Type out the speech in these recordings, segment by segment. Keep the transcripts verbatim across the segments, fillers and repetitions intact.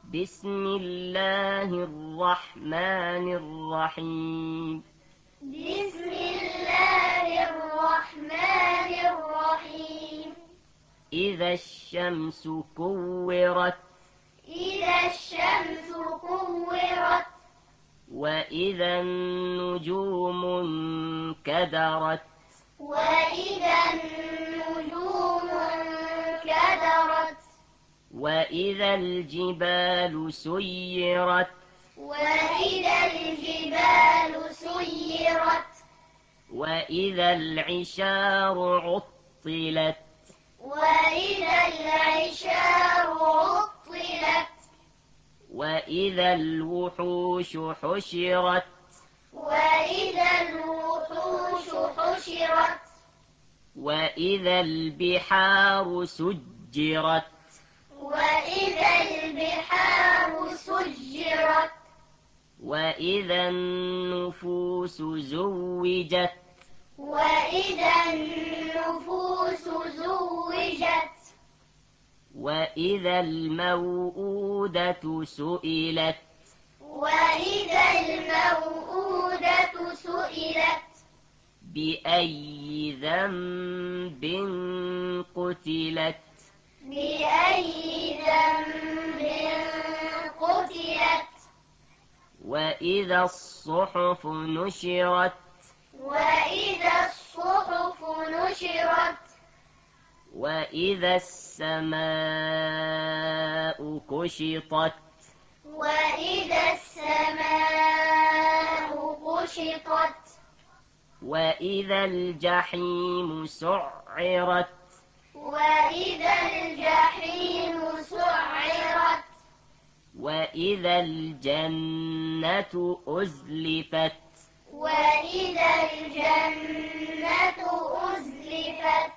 بسم الله الرحمن الرحيم بسم الله الرحمن الرحيم إذا الشمس كورت إذا الشمس كورت وإذا النجوم انكدرت وإذا النجوم انكدرت وإذا الجبال سيرت وإذا الجبال سيرت وإذا العشار عطلت وإذا العشار عطلت وإذا الوحوش حشرت وإذا الوحوش حشرت وإذا البحار سجرت وإذا البحار سجرت وإذا النفوس زوجت وإذا النفوس زوجت وإذا الموءودة سئلت وإذا الموءودة سئلت بأي ذنب قتلت بأي ذنب قتلت وإذا الصحف نشرت وإذا الصحف نشرت وإذا السماء كشطت وإذا السماء كشطت وإذا الجحيم سعرت وإذا الجحيم سعرت وإذا الجنة أزلفت وإذا الجنة أزلفت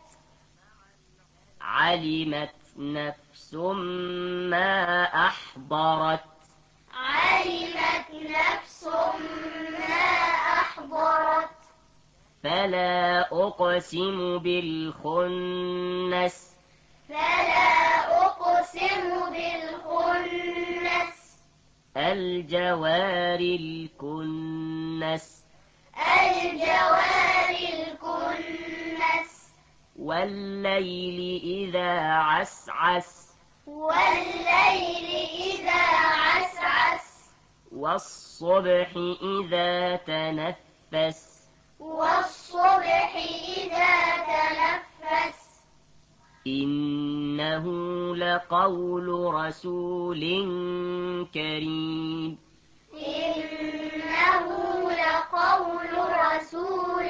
علمت نفس ما أحضرت علمت نفس ما أحضرت فلا أقسم بالخنس فلا أقسم بالخنس الجوار الكنس الجوار الكنس والليل إذا عسعس والليل إذا عسعس والصبح إذا تنفس والصبح إذا تنفس إنه لقول رسول كريم إنه لقول رسول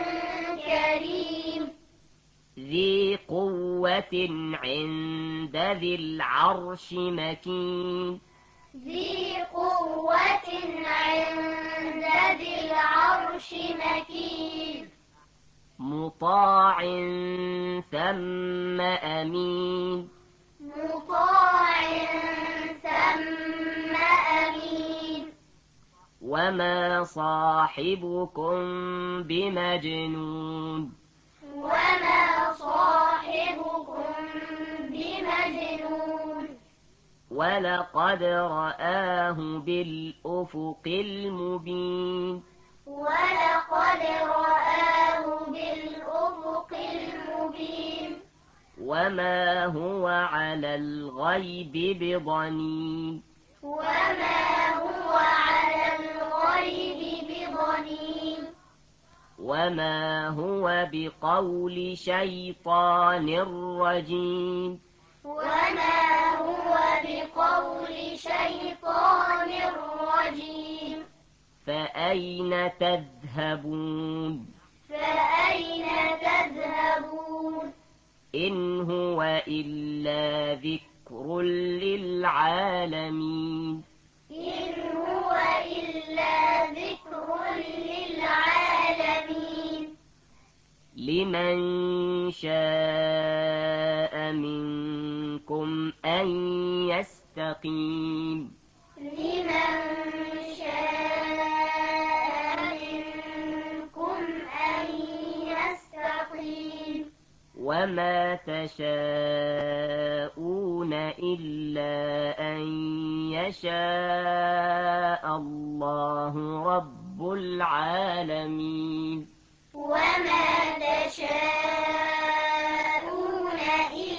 كريم ذي قوة عند ذي العرش مكين ذي قوة عند ذي العرش مكين مطاع ثم أمين مطاع ثم أمين وما صاحبكم بمجنون وما صاحبكم بمجنون ولقد رآه بالأفق المبين ولقد رآه بالأفق المبين وما هو على الغيب بضنين وما هو على الغيب بضنين وما هو بقول شيطان رجيم وما هو بقول شيطان رجيم فأين تذهبون فأين تذهبون إن هو إلا ذكر للعالمين إن هو إلا ذكر للعالمين لمن شاء منكم أن يستقيم لمن شاء منكم أن يستقيم وما تشاءون إلا أن يشاء الله رب العالمين. وما تشاءون